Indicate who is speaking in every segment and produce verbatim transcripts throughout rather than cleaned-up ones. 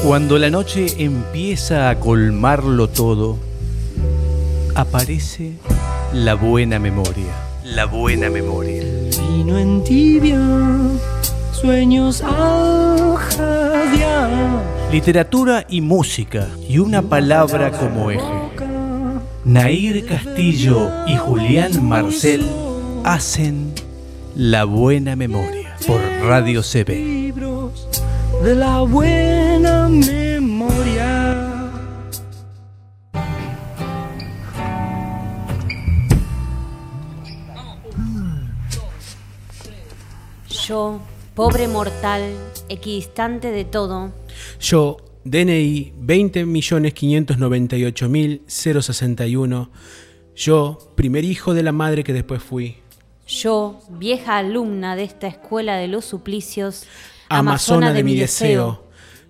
Speaker 1: Cuando la noche empieza a colmarlo todo, aparece la buena memoria. La buena memoria.
Speaker 2: Vino en tibia, sueños al jadear.
Speaker 1: Literatura y música, y una palabra como eje. Nair Castillo y Julián Marcel hacen La Buena Memoria por Radio C B.
Speaker 2: Libros de la buena memoria.
Speaker 3: Yo, pobre mortal, equidistante de todo.
Speaker 4: Yo, D N I veinte millones quinientos noventa y ocho mil sesenta y uno. Yo, primer hijo de la madre que después fui.
Speaker 3: Yo, vieja alumna de esta escuela de los suplicios,
Speaker 4: Amazona de mi deseo.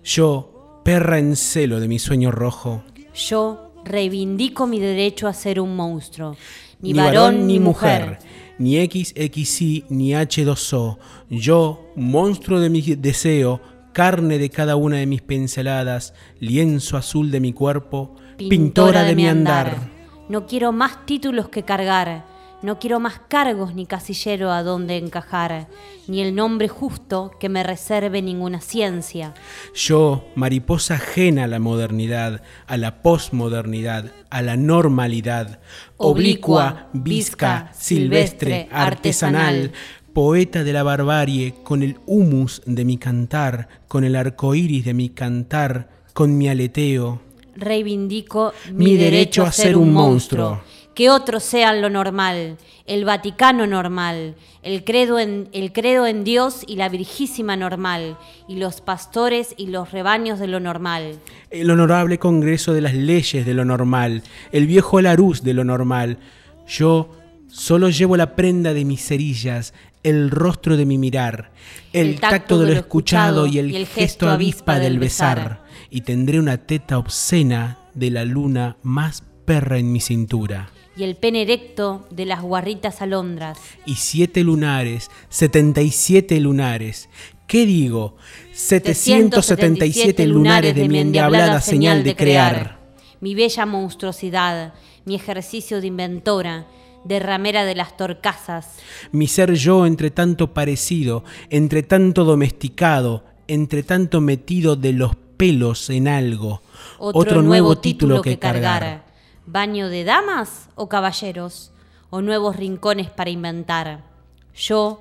Speaker 4: Yo, perra en celo de mi sueño rojo.
Speaker 3: Yo, reivindico mi derecho a ser un monstruo. Ni,
Speaker 4: Ni varón ni mujer, ni X X Y ni H dos O. Yo, monstruo de mi deseo, carne de cada una de mis pinceladas, lienzo azul de mi cuerpo, pintora, pintora de, de mi andar. andar.
Speaker 3: No quiero más títulos que cargar. No quiero más cargos ni casillero a donde encajar, ni el nombre justo que me reserve ninguna ciencia.
Speaker 4: Yo, mariposa ajena a la modernidad, a la posmodernidad, a la normalidad, oblicua, visca, silvestre, artesanal, poeta de la barbarie, con el humus de mi cantar, con el arco iris de mi cantar, con mi aleteo.
Speaker 3: Reivindico
Speaker 4: mi, mi derecho a ser un monstruo. monstruo.
Speaker 3: Que otros sean lo normal, el Vaticano normal, el credo, en, el credo en Dios y la Virgísima normal, y los pastores y los rebaños de lo normal.
Speaker 4: El honorable Congreso de las Leyes de lo normal, el viejo Larousse de lo normal. Yo solo llevo la prenda de mis cerillas, el rostro de mi mirar, el, el tacto, tacto de lo escuchado y el, y el gesto avispa del besar, y tendré una teta obscena de la luna más perra en mi cintura.
Speaker 3: Y el pene erecto de las guarritas alondras.
Speaker 4: Y siete lunares, setenta y siete lunares. ¿Qué digo? setecientos setenta y siete lunares de mi endiablada señal de crear.
Speaker 3: Mi bella monstruosidad, mi ejercicio de inventora, de ramera de las torcasas.
Speaker 4: Mi ser yo entre tanto parecido, entre tanto domesticado, entre tanto metido de los pelos en algo.
Speaker 3: Otro, Otro nuevo, nuevo título, título que, que cargar. cargar. ¿Baño de damas o caballeros? ¿O nuevos rincones para inventar? Yo,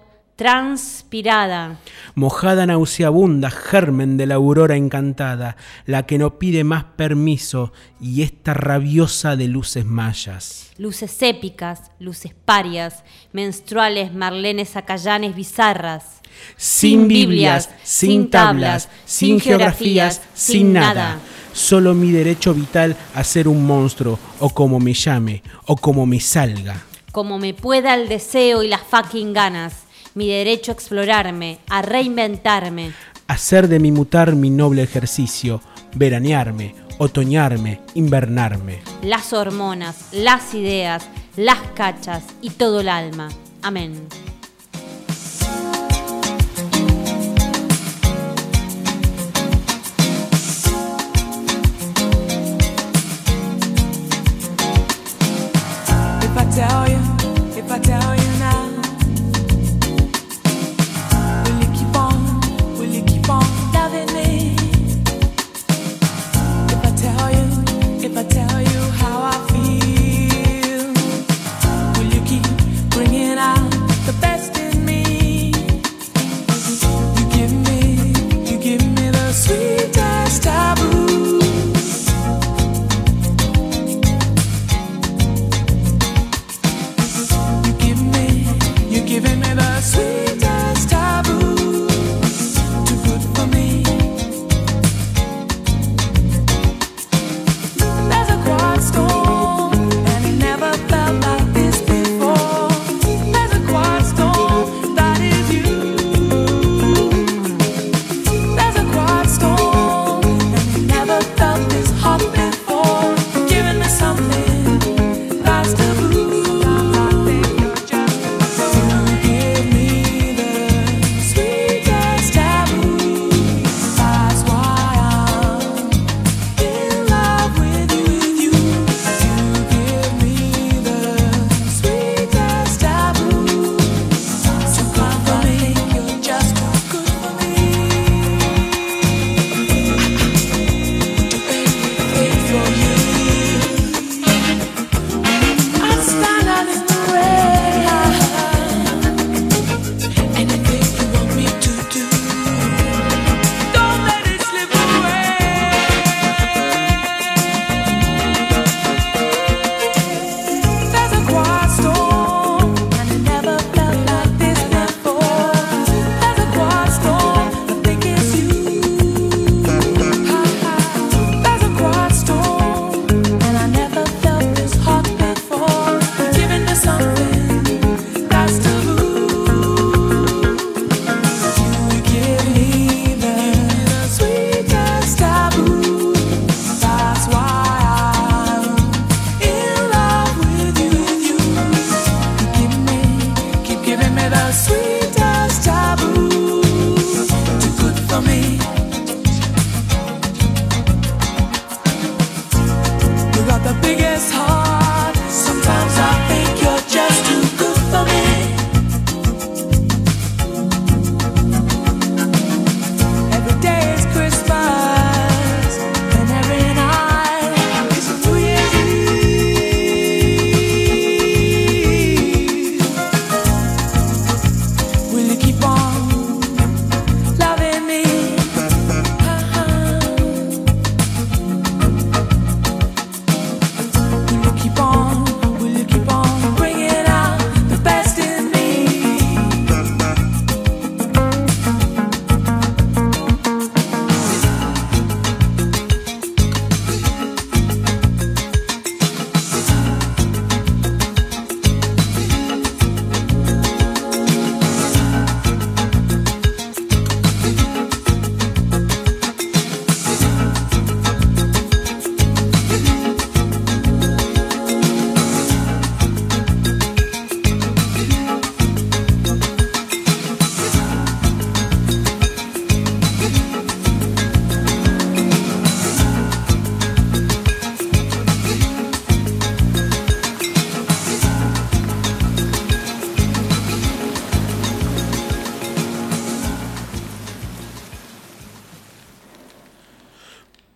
Speaker 3: transpirada,
Speaker 4: mojada nauseabunda, germen de la aurora encantada, la que no pide más permiso, y esta rabiosa de luces mayas.
Speaker 3: Luces épicas, luces parias, menstruales, marlenes, acayanes, bizarras.
Speaker 4: Sin, sin Biblias, sin tablas, sin geografías, sin nada. Solo mi derecho vital a ser un monstruo, o como me llame, o como me salga.
Speaker 3: Como me pueda el deseo y las fucking ganas, mi derecho a explorarme, a reinventarme.
Speaker 4: Hacer de mi mutar mi noble ejercicio, veranearme, otoñarme, invernarme.
Speaker 3: Las hormonas, las ideas, las cachas y todo el alma. Amén.
Speaker 5: Tell you, if I tell you now, will you keep on, will you keep on loving me? If I tell you, if I tell you how I feel, will you keep bringing out the best?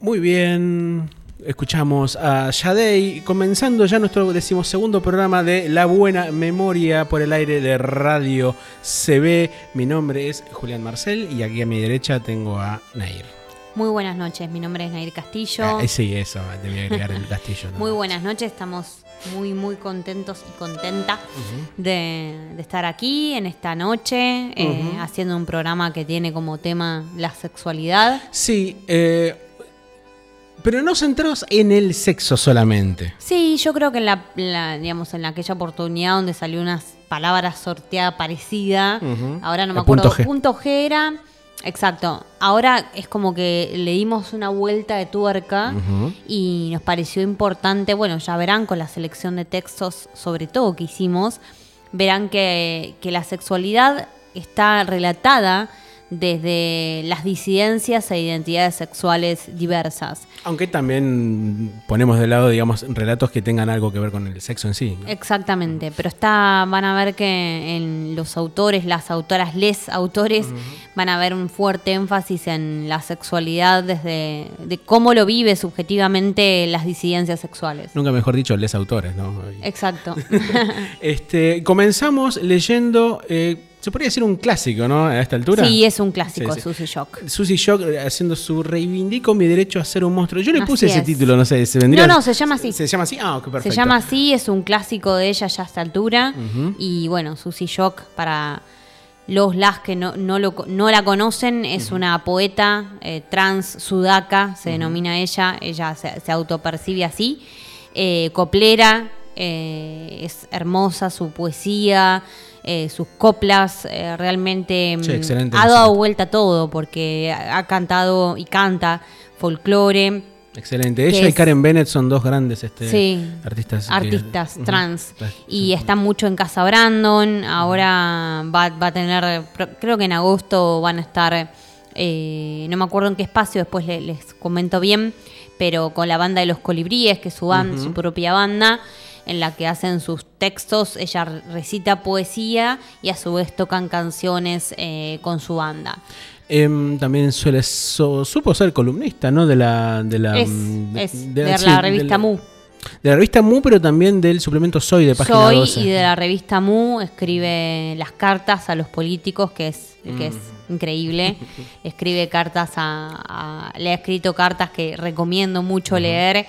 Speaker 4: Muy bien. Escuchamos a Sade, comenzando ya nuestro decimosegundo programa de La Buena Memoria por el aire de Radio C B. Mi nombre es Julián Marcel y aquí a mi derecha tengo a Nair.
Speaker 3: Muy buenas noches, mi nombre es Nair Castillo.
Speaker 4: Ah, sí, eso, debía agregar el Castillo, ¿no?
Speaker 3: Muy buenas noches, estamos muy muy contentos y contenta uh-huh. de, de estar aquí en esta noche, uh-huh. eh, haciendo un programa que tiene como tema la sexualidad.
Speaker 4: Sí, eh... pero no centrados en el sexo solamente.
Speaker 3: Sí, yo creo que en la, la digamos en aquella oportunidad donde salió unas palabras sorteada parecida, uh-huh. ahora no me
Speaker 4: el
Speaker 3: acuerdo,
Speaker 4: punto G.
Speaker 3: punto G era, exacto. Ahora es como que le dimos una vuelta de tuerca uh-huh. y nos pareció importante, bueno, ya verán con la selección de textos, sobre todo que hicimos, verán que, que la sexualidad está relatada desde las disidencias e identidades sexuales diversas.
Speaker 4: Aunque también ponemos de lado, digamos, relatos que tengan algo que ver con el sexo en sí, ¿no?
Speaker 3: Exactamente, pero está, van a ver que en los autores, las autoras, les autores, uh-huh. van a ver un fuerte énfasis en la sexualidad desde de cómo lo vive subjetivamente las disidencias sexuales.
Speaker 4: Nunca mejor dicho, les autores, ¿no?
Speaker 3: Exacto.
Speaker 4: este, comenzamos leyendo... Eh, se podría decir un clásico, ¿no? A esta altura.
Speaker 3: Sí, es un clásico,
Speaker 4: sí, sí.
Speaker 3: Susy Shock.
Speaker 4: Susy Shock haciendo su reivindico mi derecho a ser un monstruo. Yo le
Speaker 3: así
Speaker 4: puse
Speaker 3: es.
Speaker 4: ese título, no sé, ¿se vendría?
Speaker 3: No, no, se llama así.
Speaker 4: ¿Se llama así? Ah, ok, perfecto.
Speaker 3: Se llama así, es un clásico de ella ya a esta altura.
Speaker 4: Uh-huh.
Speaker 3: Y bueno, Susy Shock, para los las que no, no, lo, no la conocen, es uh-huh. una poeta eh, trans sudaca, se uh-huh. denomina ella. Ella se, se autopercibe así. Eh, coplera, eh, es hermosa su poesía. Eh, sus coplas, eh, realmente
Speaker 4: sí, excelente,
Speaker 3: ha dado
Speaker 4: excelente.
Speaker 3: vuelta a todo porque ha, ha cantado y canta folclore.
Speaker 4: Excelente. Ella y Karen Bennett son dos grandes este,
Speaker 3: sí,
Speaker 4: artistas.
Speaker 3: artistas
Speaker 4: que,
Speaker 3: trans.
Speaker 4: Uh-huh.
Speaker 3: Y está mucho en Casa Brandon. Ahora va, va a tener, creo que en agosto van a estar, eh, no me acuerdo en qué espacio, después les, les comento bien, pero con la banda de los Colibríes, que es su, banda, uh-huh. su propia banda, en la que hacen sus textos, ella recita poesía y a su vez tocan canciones eh, con su banda.
Speaker 4: Eh, también suele so, supo ser columnista, ¿no? De la de la
Speaker 3: es,
Speaker 4: de,
Speaker 3: es
Speaker 4: de,
Speaker 3: de, de
Speaker 4: sí,
Speaker 3: la revista
Speaker 4: de la,
Speaker 3: Mu.
Speaker 4: De la revista Mu, pero también del suplemento Soy de página
Speaker 3: Soy
Speaker 4: doce.
Speaker 3: Y de la revista Mu escribe las cartas a los políticos, que es mm. que es increíble. Escribe cartas a, a le ha escrito cartas que recomiendo mucho uh-huh. leer.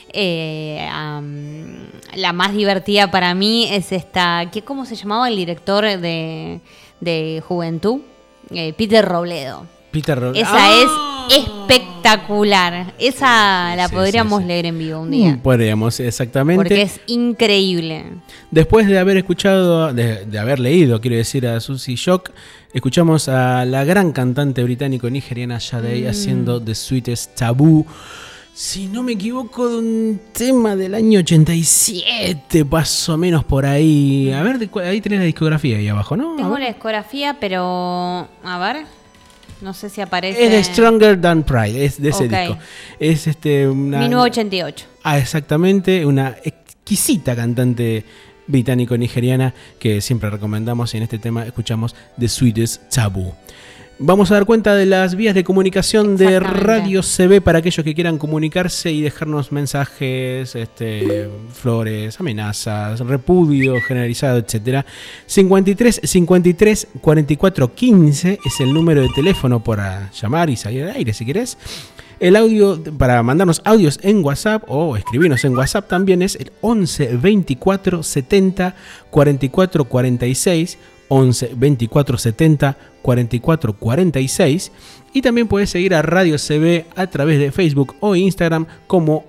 Speaker 3: Eh, um, la más divertida para mí es esta, ¿qué, ¿cómo se llamaba el director de, de Juventud? Eh, Peter Robledo.
Speaker 4: Peter Robledo.
Speaker 3: Esa
Speaker 4: ¡Ah!
Speaker 3: es espectacular. Esa la
Speaker 4: sí,
Speaker 3: podríamos
Speaker 4: sí, sí.
Speaker 3: leer en vivo un día.
Speaker 4: Podríamos, exactamente.
Speaker 3: Porque es increíble.
Speaker 4: Después de haber escuchado, de, de haber leído, quiero decir, a Susy Shock, escuchamos a la gran cantante británico-nigeriana Sade mm. haciendo The Sweetest Taboo. Si no me equivoco, de un tema del año ochenta y siete, más o menos por ahí. A ver, ahí tenés la discografía ahí abajo, ¿no?
Speaker 3: Tengo la discografía, pero... A ver... No sé si aparece...
Speaker 4: Es de Stronger Than Pride, es de ese
Speaker 3: okay.
Speaker 4: disco. Es este... Una,
Speaker 3: mil novecientos ochenta y ocho.
Speaker 4: Ah, exactamente. Una exquisita cantante británico-nigeriana que siempre recomendamos y en este tema escuchamos The Sweetest Taboo. Vamos a dar cuenta de las vías de comunicación de Radio C B para aquellos que quieran comunicarse y dejarnos mensajes, este, flores, amenazas, repudio generalizado, etcétera. cincuenta y tres cincuenta y tres cuarenta y cuatro quince es el número de teléfono para llamar y salir al aire si querés. El audio para mandarnos audios en WhatsApp o escribirnos en WhatsApp también es el once veinticuatro setenta cuarenta y cuatro cuarenta y seis. once veinticuatro setenta cuarenta y cuatro cuarenta y seis y también puedes seguir a Radio C B a través de Facebook o Instagram como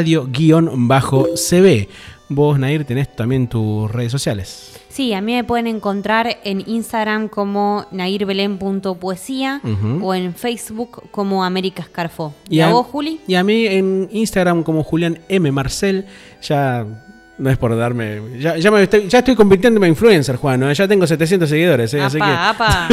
Speaker 4: Radio-C B. Vos, Nair, tenés también tus redes sociales.
Speaker 3: Sí, a mí me pueden encontrar en Instagram como nairbelen punto poesía uh-huh. o en Facebook como América Escarfó. ¿Y, ¿Y a vos, Juli?
Speaker 4: Y a mí en Instagram como Julián M. Marcel. Ya... No es por darme... Ya, ya, me estoy, ya estoy convirtiéndome en influencer, Juan, ¿no? Ya tengo setecientos seguidores, ¿eh?
Speaker 3: Apa,
Speaker 4: Así que...
Speaker 3: apa.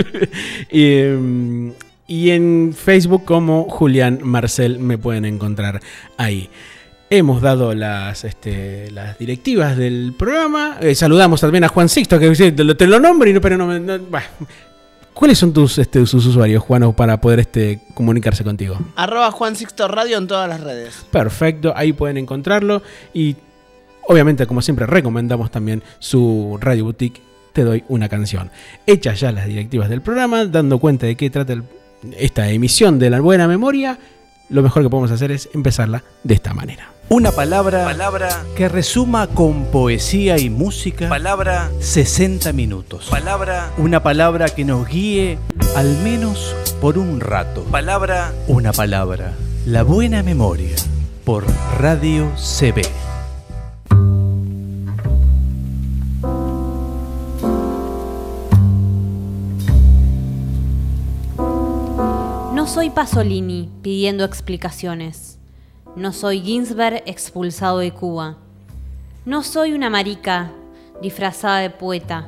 Speaker 4: y, y en Facebook como Julián Marcel me pueden encontrar ahí. Hemos dado las, este, las directivas del programa. Eh, saludamos también a Juan Sixto, que te lo, te lo nombro, y no, pero no... no bah. ¿Cuáles son tus este, sus usuarios, Juan, para poder este, comunicarse contigo?
Speaker 6: Arroba Juan Sixto Radio en todas las redes.
Speaker 4: Perfecto, ahí pueden encontrarlo. Y obviamente, como siempre, recomendamos también su Radio Boutique, Te Doy Una Canción. Hechas ya las directivas del programa, dando cuenta de qué trata el, esta emisión de La Buena Memoria, lo mejor que podemos hacer es empezarla de esta manera.
Speaker 1: Una palabra,
Speaker 7: Palabra,
Speaker 1: que resuma con poesía y música
Speaker 7: palabra,
Speaker 1: sesenta minutos.
Speaker 7: palabra,
Speaker 1: Una palabra que nos guíe al menos por un rato.
Speaker 7: palabra.
Speaker 1: Una palabra, La Buena Memoria, por Radio C B.
Speaker 3: No soy Pasolini pidiendo explicaciones. No soy Ginsberg expulsado de Cuba. No soy una marica disfrazada de poeta.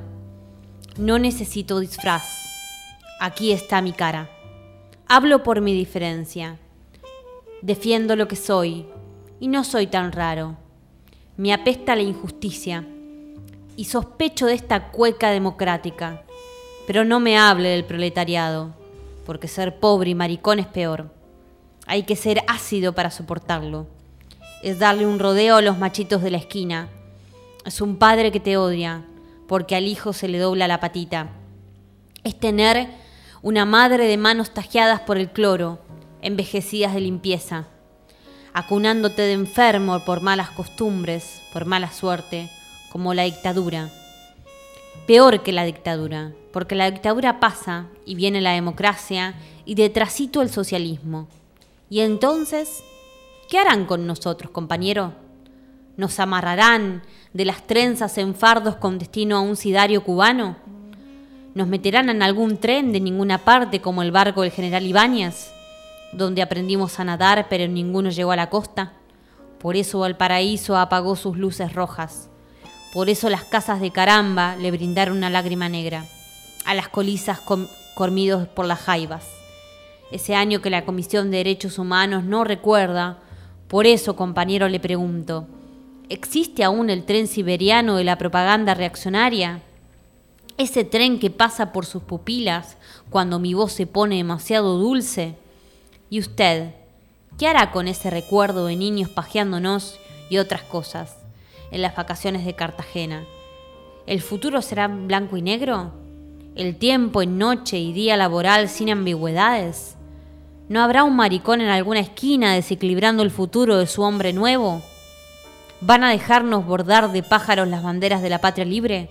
Speaker 3: No necesito disfraz. Aquí está mi cara. Hablo por mi diferencia. Defiendo lo que soy y no soy tan raro. Me apesta la injusticia y sospecho de esta cueca democrática. Pero no me hable del proletariado, porque ser pobre y maricón es peor. Hay que ser ácido para soportarlo. Es darle un rodeo a los machitos de la esquina. Es un padre que te odia, porque al hijo se le dobla la patita. Es tener una madre de manos tajeadas por el cloro, envejecidas de limpieza, acunándote de enfermo por malas costumbres, por mala suerte, como la dictadura. Peor que la dictadura, porque la dictadura pasa y viene la democracia y detrásito el socialismo. Y entonces, ¿qué harán con nosotros, compañero? ¿Nos amarrarán de las trenzas en fardos con destino a un sidario cubano? ¿Nos meterán en algún tren de ninguna parte como el barco del general Ibáñez, donde aprendimos a nadar pero ninguno llegó a la costa? Por eso Valparaíso apagó sus luces rojas. Por eso las casas de Caramba le brindaron una lágrima negra a las colizas com- cormidos por las jaivas. Ese año que la Comisión de Derechos Humanos no recuerda. Por eso, compañero, le pregunto, ¿existe aún el tren siberiano de la propaganda reaccionaria? Ese tren que pasa por sus pupilas cuando mi voz se pone demasiado dulce. ¿Y usted, qué hará con ese recuerdo de niños pajeándonos y otras cosas en las vacaciones de Cartagena? ¿El futuro será blanco y negro? ¿El tiempo en noche y día laboral sin ambigüedades? ¿No habrá un maricón en alguna esquina desequilibrando el futuro de su hombre nuevo? ¿Van a dejarnos bordar de pájaros las banderas de la patria libre?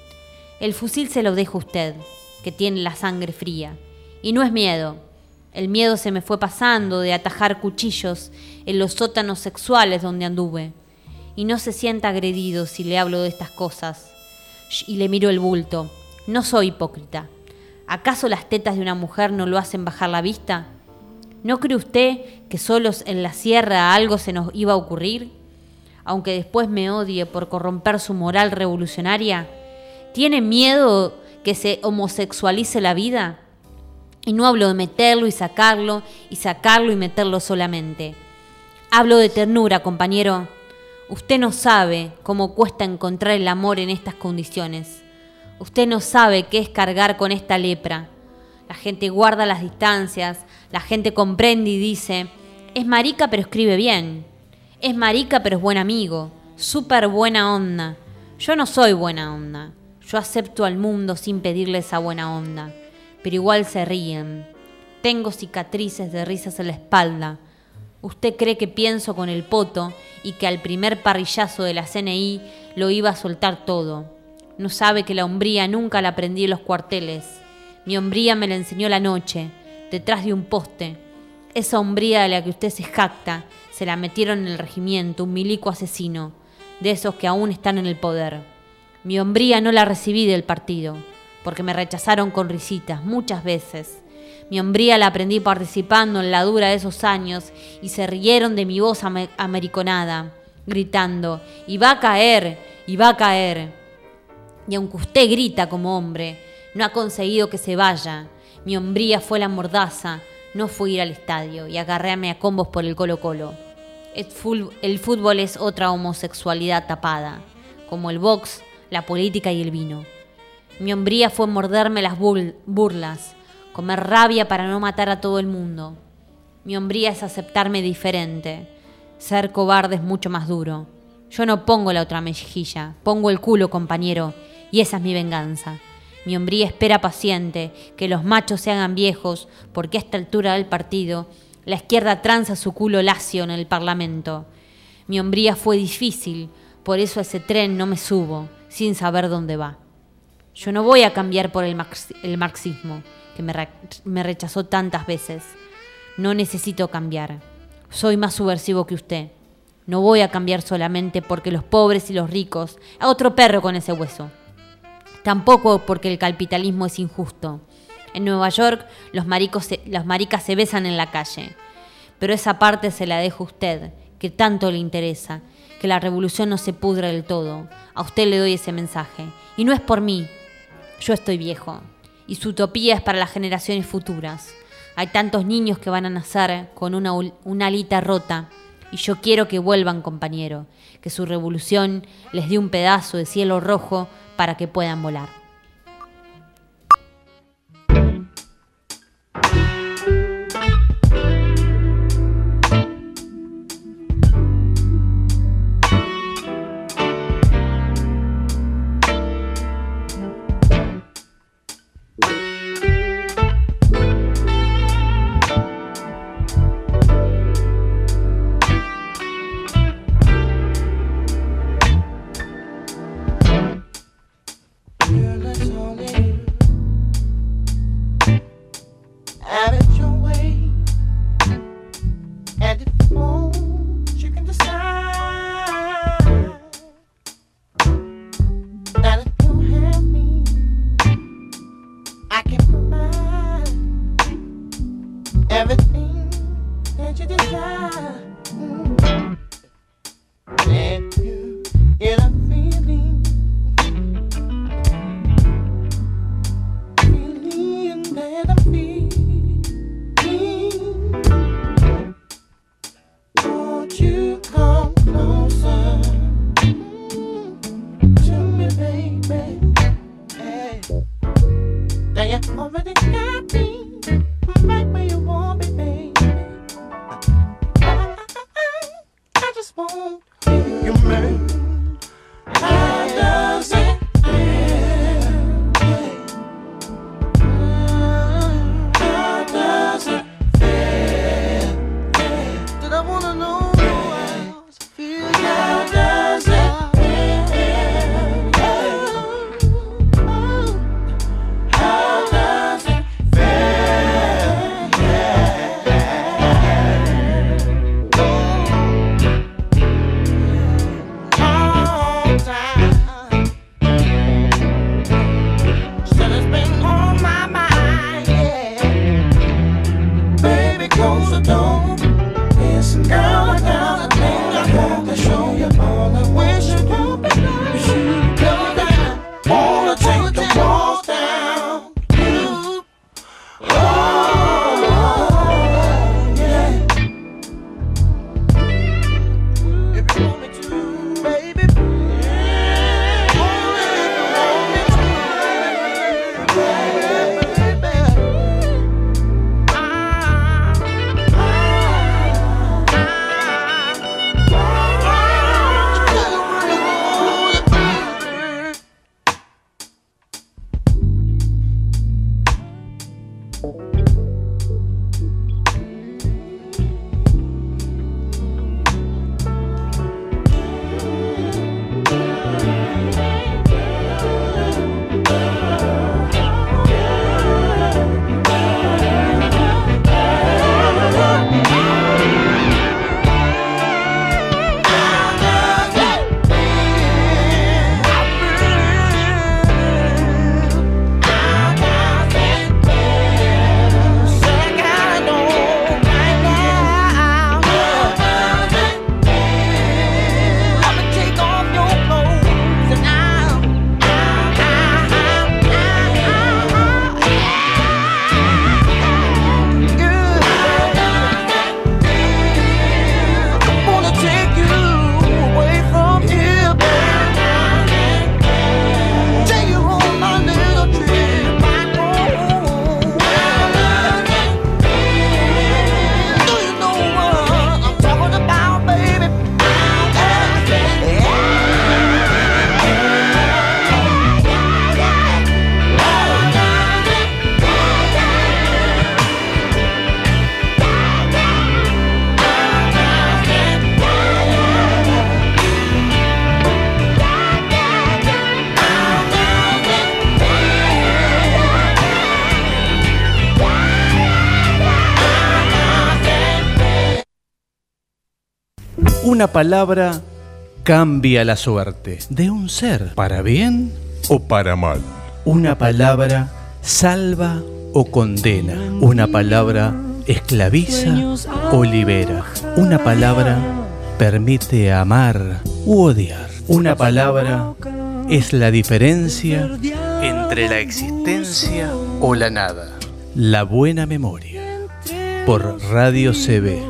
Speaker 3: El fusil se lo dejo a usted, que tiene la sangre fría. Y no es miedo. El miedo se me fue pasando de atajar cuchillos en los sótanos sexuales donde anduve. Y no se sienta agredido si le hablo de estas cosas. Y le miro el bulto. No soy hipócrita. ¿Acaso las tetas de una mujer no lo hacen bajar la vista? ¿No cree usted que solos en la sierra algo se nos iba a ocurrir? Aunque después me odie por corromper su moral revolucionaria. ¿Tiene miedo que se homosexualice la vida? Y no hablo de meterlo y sacarlo, y sacarlo y meterlo solamente. Hablo de ternura, compañero. Usted no sabe cómo cuesta encontrar el amor en estas condiciones. Usted no sabe qué es cargar con esta lepra. La gente guarda las distancias, la gente comprende y dice, es marica pero escribe bien, es marica pero es buen amigo, súper buena onda. Yo no soy buena onda, yo acepto al mundo sin pedirle esa buena onda, pero igual se ríen. Tengo cicatrices de risas en la espalda. Usted cree que pienso con el poto y que al primer parrillazo de la C N I lo iba a soltar todo. No sabe que la hombría nunca la aprendí en los cuarteles. Mi hombría me la enseñó la noche, detrás de un poste. Esa hombría de la que usted se jacta, se la metieron en el regimiento, un milico asesino, de esos que aún están en el poder. Mi hombría no la recibí del partido, porque me rechazaron con risitas muchas veces. Mi hombría la aprendí participando en la dura de esos años y se rieron de mi voz amer- americonada, gritando, y va a caer, y va a caer. Y aunque usted grita como hombre, no ha conseguido que se vaya. Mi hombría fue la mordaza, no fue ir al estadio y agarrarme a combos por el Colo-Colo. El fútbol es otra homosexualidad tapada, como el box, la política y el vino. Mi hombría fue morderme las bur- burlas, comer rabia para no matar a todo el mundo. Mi hombría es aceptarme diferente. Ser cobarde es mucho más duro. Yo no pongo la otra mejilla, pongo el culo, compañero, y esa es mi venganza. Mi hombría espera paciente que los machos se hagan viejos, porque a esta altura del partido la izquierda tranza su culo lacio en el Parlamento. Mi hombría fue difícil, por eso a ese tren no me subo, sin saber dónde va. Yo no voy a cambiar por el, marx- el marxismo, que me, re- me rechazó tantas veces. No necesito cambiar. Soy más subversivo que usted. No voy a cambiar solamente porque los pobres y los ricos... A otro perro con ese hueso. Tampoco porque el capitalismo es injusto. En Nueva York los, maricos se, los maricas se besan en la calle. Pero esa parte se la dejo a usted, que tanto le interesa. Que la revolución no se pudra del todo. A usted le doy ese mensaje. Y no es por mí. Yo estoy viejo. Y su utopía es para las generaciones futuras. Hay tantos niños que van a nacer con una, una alita rota. Y yo quiero que vuelvan, compañero. Que su revolución les dé un pedazo de cielo rojo para que puedan volar.
Speaker 7: How
Speaker 1: Una palabra cambia la suerte de un ser para bien o para mal. Una palabra salva o condena. Una palabra esclaviza o libera. Una palabra permite amar u odiar. Una palabra es la diferencia entre la existencia o la nada. La buena memoria. Por Radio C B.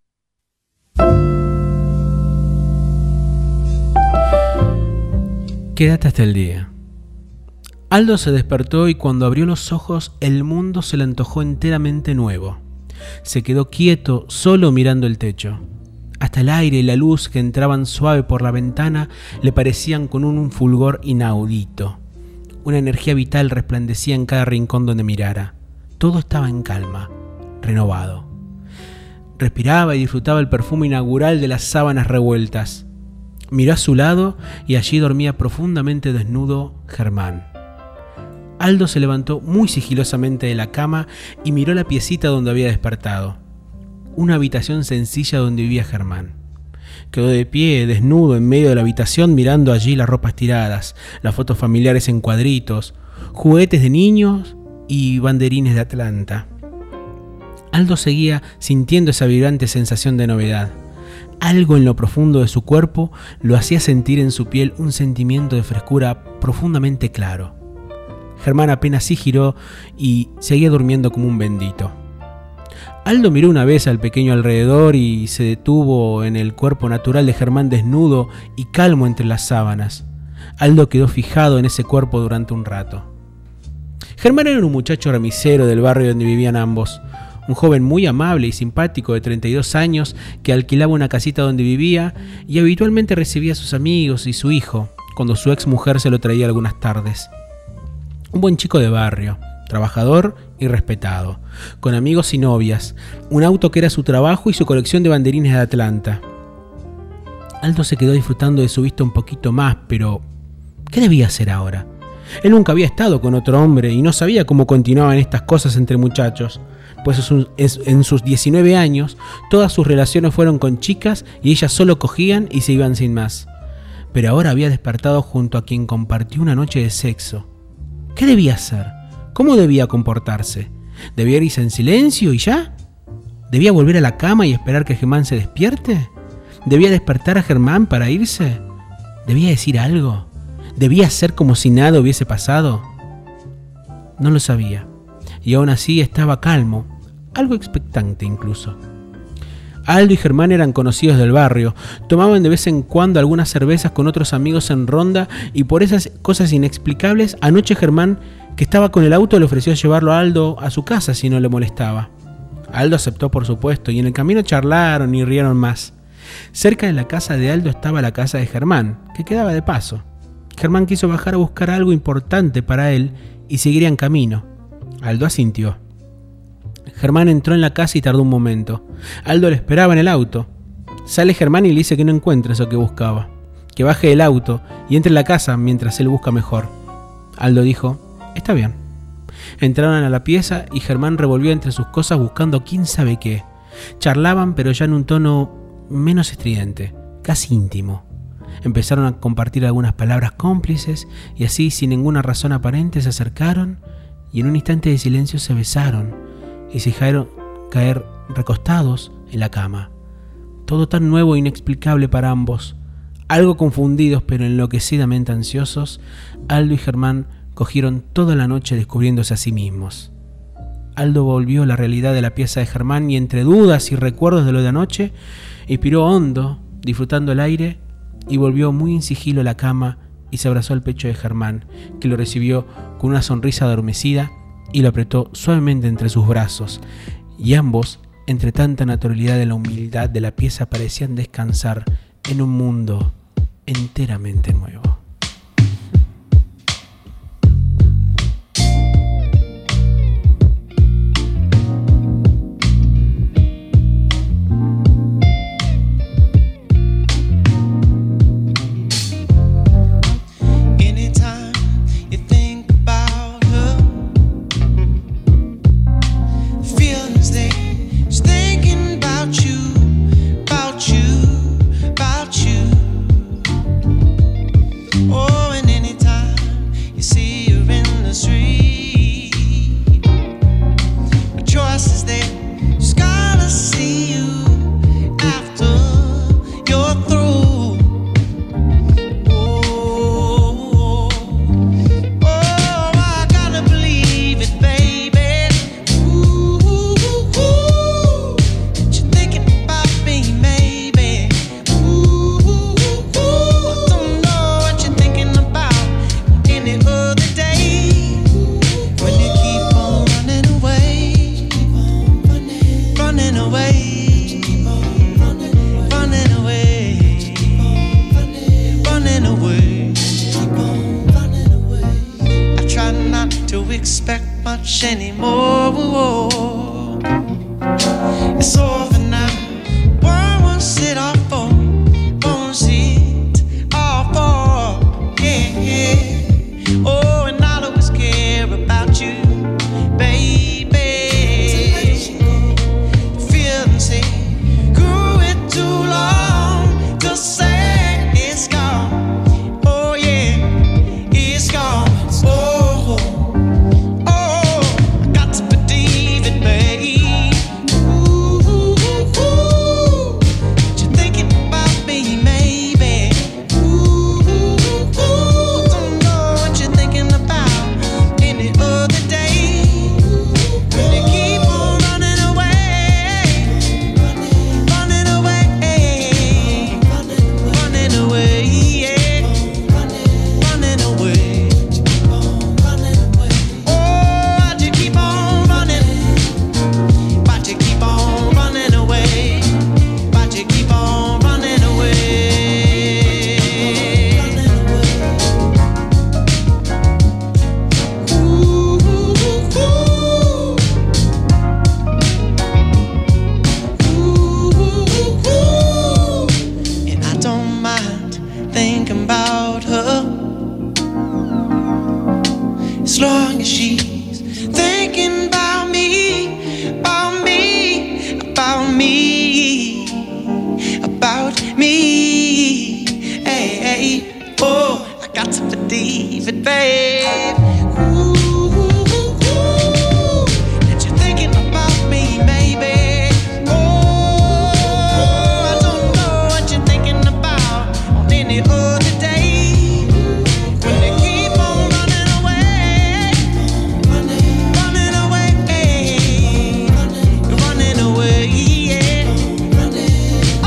Speaker 4: Quédate hasta el día. Aldo se despertó y cuando abrió los ojos el mundo se le antojó enteramente nuevo. Se quedó quieto, solo mirando el techo. Hasta el aire y la luz que entraban suave por la ventana le parecían con un fulgor inaudito. Una energía vital resplandecía en cada rincón donde mirara. Todo estaba en calma, renovado. Respiraba y disfrutaba el perfume inaugural de las sábanas revueltas. Miró a su lado y allí dormía profundamente desnudo Germán. Aldo se levantó muy sigilosamente de la cama y miró la piecita donde había despertado. Una habitación sencilla donde vivía Germán. Quedó de pie, desnudo, en medio de la habitación, mirando allí las ropas tiradas, las fotos familiares en cuadritos, juguetes de niños y banderines de Atlanta. Aldo seguía sintiendo esa vibrante sensación de novedad. Algo en lo profundo de su cuerpo lo hacía sentir en su piel un sentimiento de frescura profundamente claro. Germán apenas sí giró y seguía durmiendo como un bendito. Aldo miró una vez al pequeño alrededor y se detuvo en el cuerpo natural de Germán desnudo y calmo entre las sábanas. Aldo quedó fijado en ese cuerpo durante un rato. Germán era un muchacho remisero del barrio donde vivían ambos. Un joven muy amable y simpático de treinta y dos años que alquilaba una casita donde vivía y habitualmente recibía a sus amigos y su hijo, cuando su ex mujer se lo traía algunas tardes. Un buen chico de barrio, trabajador y respetado, con amigos y novias, un auto que era su trabajo y su colección de banderines de Atlanta. Aldo se quedó disfrutando de su vista un poquito más, pero ¿qué debía hacer ahora? Él nunca había estado con otro hombre y no sabía cómo continuaban estas cosas entre muchachos, pues en sus diecinueve años todas sus relaciones fueron con chicas y ellas solo cogían y se iban sin más. Pero ahora había despertado junto a quien compartió una noche de sexo. ¿Qué debía hacer? ¿Cómo debía comportarse? ¿Debía irse en silencio y ya? ¿Debía volver a la cama y esperar que Germán se despierte? ¿Debía despertar a Germán para irse? ¿Debía decir algo? ¿Debía hacer como si nada hubiese pasado? No lo sabía, y aún así estaba calmo, algo expectante incluso. Aldo y Germán eran conocidos del barrio, tomaban de vez en cuando algunas cervezas con otros amigos en ronda y por esas cosas inexplicables, anoche Germán, que estaba con el auto, le ofreció llevarlo a Aldo a su casa si no le molestaba. Aldo aceptó por supuesto y en el camino charlaron y rieron más. Cerca de la casa de Aldo estaba la casa de Germán, que quedaba de paso. Germán quiso bajar a buscar algo importante para él y seguirían camino. Aldo asintió. Germán entró en la casa y tardó un momento. Aldo le esperaba en el auto. Sale Germán y le dice que no encuentra eso que buscaba, que baje del auto y entre en la casa mientras él busca mejor. Aldo dijo, está bien. Entraron a la pieza y Germán revolvió entre sus cosas buscando quién sabe qué. Charlaban, pero ya en un tono menos estridente, casi íntimo. Empezaron a compartir algunas palabras cómplices y así, sin ninguna razón aparente, se acercaron y en un instante de silencio se besaron y se dejaron caer recostados en la cama. Todo tan nuevo e inexplicable para ambos. Algo confundidos pero enloquecidamente ansiosos, Aldo y Germán cogieron toda la noche descubriéndose a sí mismos. Aldo volvió a la realidad de la pieza de Germán y entre dudas y recuerdos de lo de anoche, inspiró hondo, disfrutando el aire, y volvió muy en sigilo a la cama y se abrazó al pecho de Germán, que lo recibió con una sonrisa adormecida y lo apretó suavemente entre sus brazos, y ambos, entre tanta naturalidad de la humildad de la pieza, parecían descansar en un mundo enteramente nuevo.
Speaker 7: Thinking about you, about you. wish anymore. It's over now. Why won't sit off for? Won't sit off for? Yeah, yeah. Oh, and I'll always care about you, baby. Feel and say, grew it too long to say it's gone. Oh yeah, it's gone. Oh, oh, I got to believe it, babe. Ooh, ooh, ooh. You're thinking about me, maybe. Ooh, ooh, ooh. Don't know what you're thinking about any other day. When you keep on running away, running away, running away, yeah, running away. Oh, why'd you keep on running? Why'd you keep on running away? Why'd you keep on running away? Ooh, ooh, ooh. Ooh, ooh. And I don't mind thinking about her as long as she's thinking about me, about me, about me, about me. Hey, hey, oh, I got to believe it, babe. Ooh, ooh, ooh, that you're thinking about me, baby. Oh, I don't know what you're thinking about on any other day. When they keep on running away, running away, running away, yeah. Oh,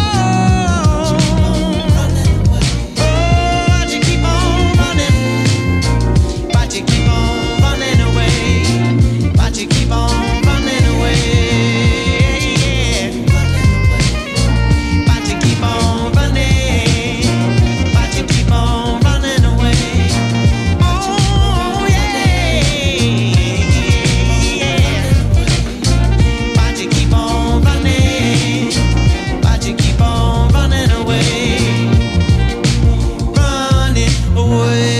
Speaker 7: oh, why'd you keep on running? Why'd you keep on running away? Why'd you keep on running away? Yeah. Why'd you keep on running? Why'd you keep on running away? Oh, yeah, yeah. Why'd you keep on running? Why'd you keep on running away? Running away.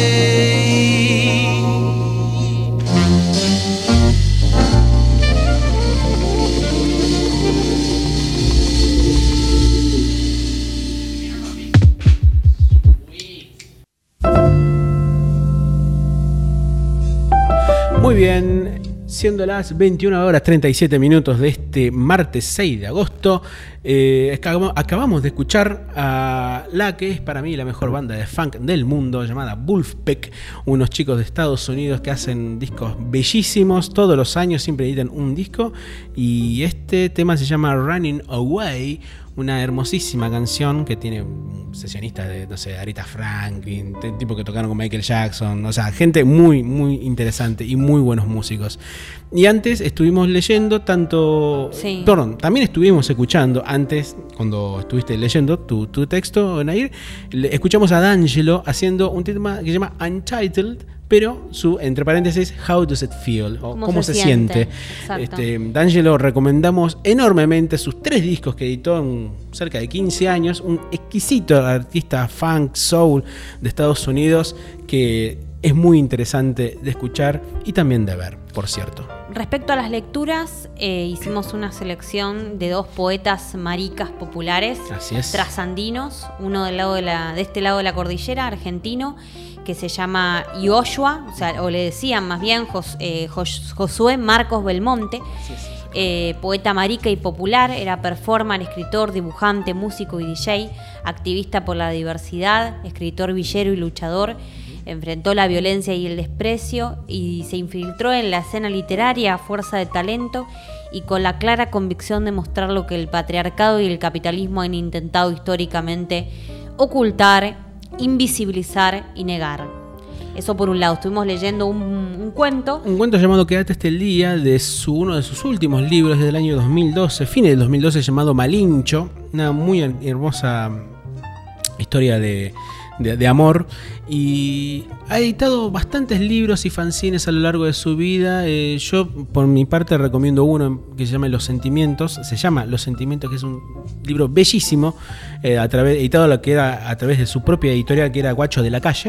Speaker 4: Muy bien, siendo las veintiuna horas treinta y siete minutos de este martes seis de agosto, eh, acabamos, acabamos de escuchar a la que es para mí la mejor banda de funk del mundo, llamada Wolfpack, unos chicos de Estados Unidos que hacen discos bellísimos, todos los años siempre editan un disco, y este tema se llama Running Away, una hermosísima canción que tiene sesionistas de, no sé, Aretha Franklin, tipo que tocaron con Michael Jackson, o sea, gente muy, muy interesante y muy buenos músicos. Y antes estuvimos leyendo tanto...
Speaker 3: Sí.
Speaker 4: Perdón, también estuvimos escuchando, antes, cuando estuviste leyendo tu, tu texto, Nair, le- escuchamos a D'Angelo haciendo un tema que se llama Untitled, pero su, entre paréntesis, How Does It Feel? O
Speaker 3: ¿Cómo
Speaker 4: cómo
Speaker 3: se
Speaker 4: se,
Speaker 3: siente?
Speaker 4: siente.
Speaker 3: Exacto.
Speaker 4: Este, D'Angelo recomendamos enormemente sus tres discos que editó en cerca de quince años, un exquisito artista funk, soul de Estados Unidos que es muy interesante de escuchar y también de ver, por cierto.
Speaker 3: Respecto a las lecturas, eh, hicimos una selección de dos poetas maricas populares,
Speaker 4: Así es.
Speaker 3: trasandinos, uno del lado de, la, de este lado de la cordillera, argentino, que se llama Yoshua, o sea, o le decían más bien Jos- eh, Jos- Josué Marcos Belmonte, eh, poeta marica y popular, era performer, escritor, dibujante, músico y D J, activista por la diversidad, escritor villero y luchador. Enfrentó la violencia y el desprecio y se infiltró en la escena literaria a fuerza de talento y con la clara convicción de mostrar lo que el patriarcado y el capitalismo han intentado históricamente ocultar, invisibilizar y negar. Eso por un lado. Estuvimos leyendo un, un cuento.
Speaker 4: Un cuento llamado Quédate hasta el día, de su, uno de sus últimos libros desde el año dos mil doce, fines del dos mil doce, llamado Malincho. Una muy hermosa historia de, de, de amor, y ha editado bastantes libros y fanzines a lo largo de su vida. Eh, yo por mi parte recomiendo uno que se llama Los Sentimientos, se llama Los Sentimientos, que es un libro bellísimo, eh, a través, editado lo que era a través de su propia editorial, que era Guacho de la Calle.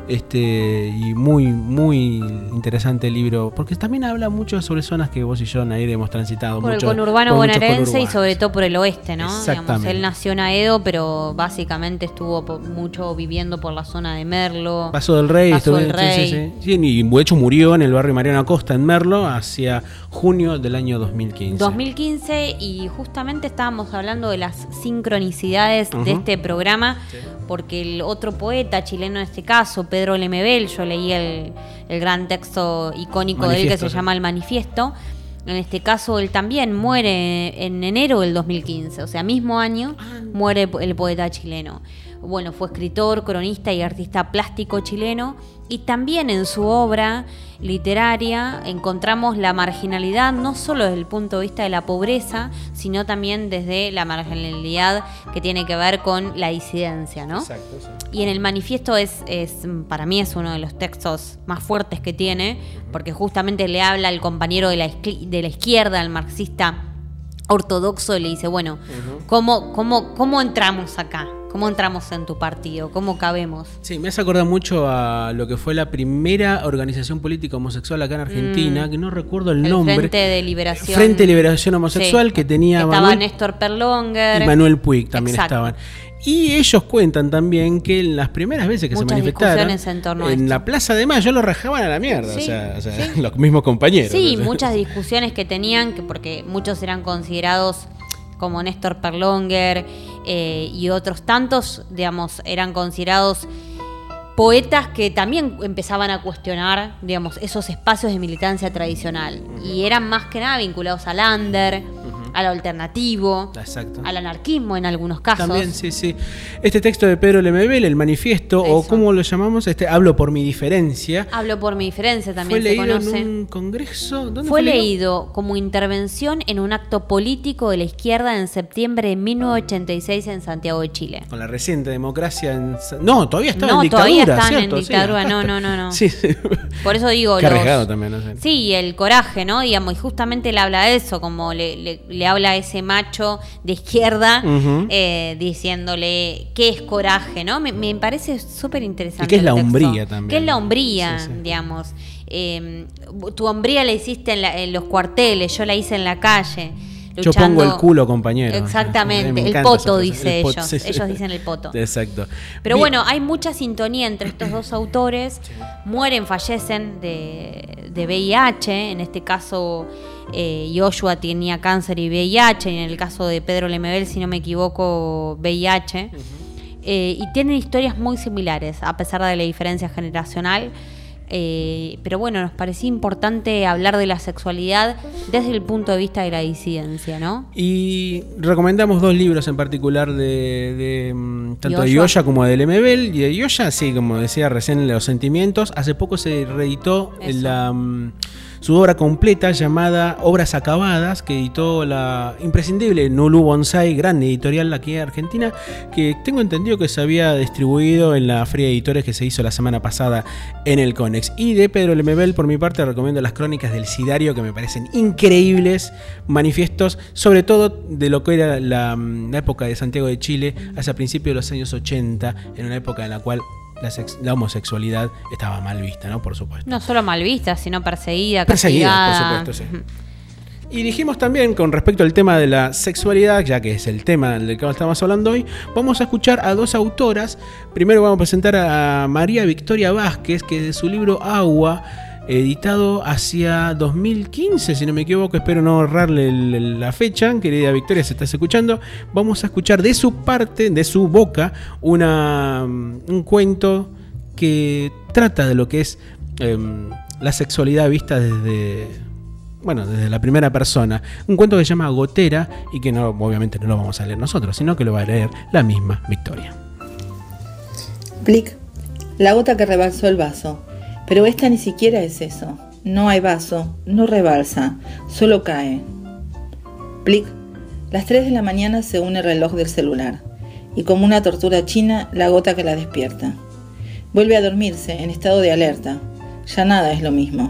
Speaker 4: Este, y muy, muy interesante el libro, porque también habla mucho sobre zonas que vos y yo, Nair, hemos transitado.
Speaker 3: Por
Speaker 4: mucho,
Speaker 3: el conurbano
Speaker 4: por muchos
Speaker 3: bonaerense y
Speaker 4: conurbanos.
Speaker 3: sobre todo por el oeste, ¿no?
Speaker 4: Exactamente.
Speaker 3: Digamos, él nació en Aedo, pero básicamente estuvo po- mucho viviendo por la zona de Merlo.
Speaker 4: Paso del Rey,
Speaker 3: Paso
Speaker 4: estuvo-
Speaker 3: del
Speaker 4: sí,
Speaker 3: Rey.
Speaker 4: sí, sí. Sí, y de hecho murió en el barrio Mariano Acosta, en Merlo, hacia junio del año dos mil quince.
Speaker 3: dos mil quince, y justamente estábamos hablando de las sincronicidades
Speaker 4: Ujú.
Speaker 3: de este programa, porque el otro poeta chileno en este caso, Pedro Lemebel, yo leí el, el gran texto icónico de él que
Speaker 4: Manifiesto,
Speaker 3: se
Speaker 4: sí.
Speaker 3: llama El Manifiesto. En este caso, él también muere en enero del dos mil quince, o sea, mismo año, muere el poeta chileno. Bueno, fue escritor, cronista y artista plástico chileno, y también en su obra literaria encontramos la marginalidad no solo desde el punto de vista de la pobreza, sino también desde la marginalidad que tiene que ver con la disidencia, ¿no?
Speaker 4: Exacto, sí.
Speaker 3: Y en el manifiesto es, es, para mí es uno de los textos más fuertes que tiene, porque justamente le habla al compañero de la, isqui- de la izquierda, al marxista ortodoxo, y le dice, bueno, ¿cómo, cómo, ¿cómo entramos acá? ¿Cómo entramos en tu partido? ¿Cómo cabemos?
Speaker 4: Sí, me hace acordar mucho a lo que fue la primera organización política homosexual acá en Argentina,
Speaker 3: Mm.
Speaker 4: que no recuerdo el,
Speaker 3: El
Speaker 4: nombre.
Speaker 3: Frente de Liberación.
Speaker 4: Frente de Liberación Homosexual,
Speaker 3: Sí,
Speaker 4: que tenía
Speaker 3: que estaba
Speaker 4: Manuel
Speaker 3: Néstor Perlonger
Speaker 4: y Manuel Puig también
Speaker 3: Exacto.
Speaker 4: estaban. Y ellos cuentan también que en las primeras veces que
Speaker 3: Muchas
Speaker 4: se manifestaron
Speaker 3: discusiones en torno a
Speaker 4: en
Speaker 3: esto.
Speaker 4: la Plaza de Mayo lo rajaban a la mierda,
Speaker 3: Sí,
Speaker 4: o sea, o sea,
Speaker 3: sí.
Speaker 4: los mismos compañeros.
Speaker 3: Sí,
Speaker 4: o sea.
Speaker 3: muchas discusiones que tenían, que porque muchos eran considerados como Néstor Perlonger eh, y otros tantos, digamos, eran considerados poetas que también empezaban a cuestionar, digamos, esos espacios de militancia tradicional. Y eran más que nada vinculados al under, al alternativo,
Speaker 4: Exacto.
Speaker 3: al anarquismo en algunos casos.
Speaker 4: También, sí, sí. Este texto de Pedro Lemebel, El Manifiesto, o
Speaker 3: Eso.
Speaker 4: ¿cómo lo llamamos? Este, Hablo por mi diferencia.
Speaker 3: Hablo por mi diferencia, también
Speaker 4: Fue
Speaker 3: se
Speaker 4: leído
Speaker 3: conoce.
Speaker 4: en un congreso. ¿Dónde
Speaker 3: Fue leído como intervención en un acto político de la izquierda en septiembre de mil novecientos ochenta y seis en Santiago de Chile.
Speaker 4: Con la reciente democracia en... No, todavía estaba
Speaker 3: No,
Speaker 4: en dictadura,
Speaker 3: todavía estaban
Speaker 4: ¿cierto?
Speaker 3: en
Speaker 4: Sí,
Speaker 3: dictadura,
Speaker 4: acá
Speaker 3: no,
Speaker 4: está.
Speaker 3: no, no, no.
Speaker 4: Sí, sí.
Speaker 3: Por eso digo,
Speaker 4: Qué
Speaker 3: los-
Speaker 4: arriesgado también, no sé.
Speaker 3: Sí, el coraje, ¿no? Digamos, y justamente él habla de eso, como le, le, le habla a ese macho de izquierda,
Speaker 4: Ujú.
Speaker 3: eh, diciéndole qué es coraje, ¿no? Me, me parece súper interesante.
Speaker 4: Y qué es
Speaker 3: el
Speaker 4: la
Speaker 3: texto.
Speaker 4: hombría también.
Speaker 3: ¿Qué es la hombría,
Speaker 4: Sí, sí.
Speaker 3: digamos? Eh, tu hombría la hiciste en, la- en los cuarteles, yo la hice en la calle.
Speaker 4: Yo
Speaker 3: luchando-
Speaker 4: pongo el culo, compañero.
Speaker 3: Exactamente,
Speaker 4: Me
Speaker 3: el
Speaker 4: encanta esa
Speaker 3: poto,
Speaker 4: frase.
Speaker 3: dice
Speaker 4: El poto,
Speaker 3: ellos.
Speaker 4: sí, sí.
Speaker 3: Ellos dicen el poto.
Speaker 4: Exacto.
Speaker 3: Pero
Speaker 4: Bien.
Speaker 3: bueno, hay mucha sintonía entre estos dos autores. Mueren, fallecen de, de V I H. En este caso, eh, Joshua tenía cáncer y V I H. Y en el caso de Pedro Lemebel, si no me equivoco, V I H. Eh, y tienen historias muy similares, a pesar de la diferencia generacional. Eh, pero bueno, nos parecía importante hablar de la sexualidad desde el punto de vista de la disidencia, ¿no?
Speaker 4: Y recomendamos dos libros en particular de, de, mm, tanto de
Speaker 3: Yoya.
Speaker 4: Yoya como de Lemebel. Y de Yoya, sí, como decía recién, Los Sentimientos. Hace poco se reeditó
Speaker 3: Eso.
Speaker 4: la, mm, su obra completa llamada Obras Acabadas, que editó la imprescindible Nulu Bonsai, gran editorial aquí en Argentina, que tengo entendido que se había distribuido en la Feria de Editores que se hizo la semana pasada en el Conex. Y de Pedro Lemebel, por mi parte, recomiendo las Crónicas del Sidario, que me parecen increíbles manifiestos, sobre todo de lo que era la, la época de Santiago de Chile, hacia principios de los años ochenta, en una época en la cual la, sex- la homosexualidad estaba mal vista, ¿no? Por supuesto.
Speaker 3: No solo mal vista, sino perseguida,
Speaker 4: Perseguida,
Speaker 3: castigada.
Speaker 4: por supuesto, sí. Y dijimos también, con respecto al tema de la sexualidad, ya que es el tema del que estamos hablando hoy, vamos a escuchar a dos autoras. Primero vamos a presentar a María Victoria Vázquez, que de su libro Agua, editado hacia dos mil quince, si no me equivoco, espero no errarle el- el- la fecha, querida Victoria, si estás escuchando, vamos a escuchar de su parte, de su boca, una, un cuento que trata de lo que es eh, la sexualidad vista desde... Bueno, desde la primera persona. Un cuento que se llama Gotera y que no, obviamente no lo vamos a leer nosotros, sino que lo va a leer la misma Victoria.
Speaker 8: Plic, la gota que rebalsó el vaso. Pero esta ni siquiera es eso. No hay vaso, no rebalsa, solo cae. Plic, las tres de la mañana se une el reloj del celular. y como una tortura china, la gota que la despierta. Vuelve a dormirse en estado de alerta. Ya nada es lo mismo.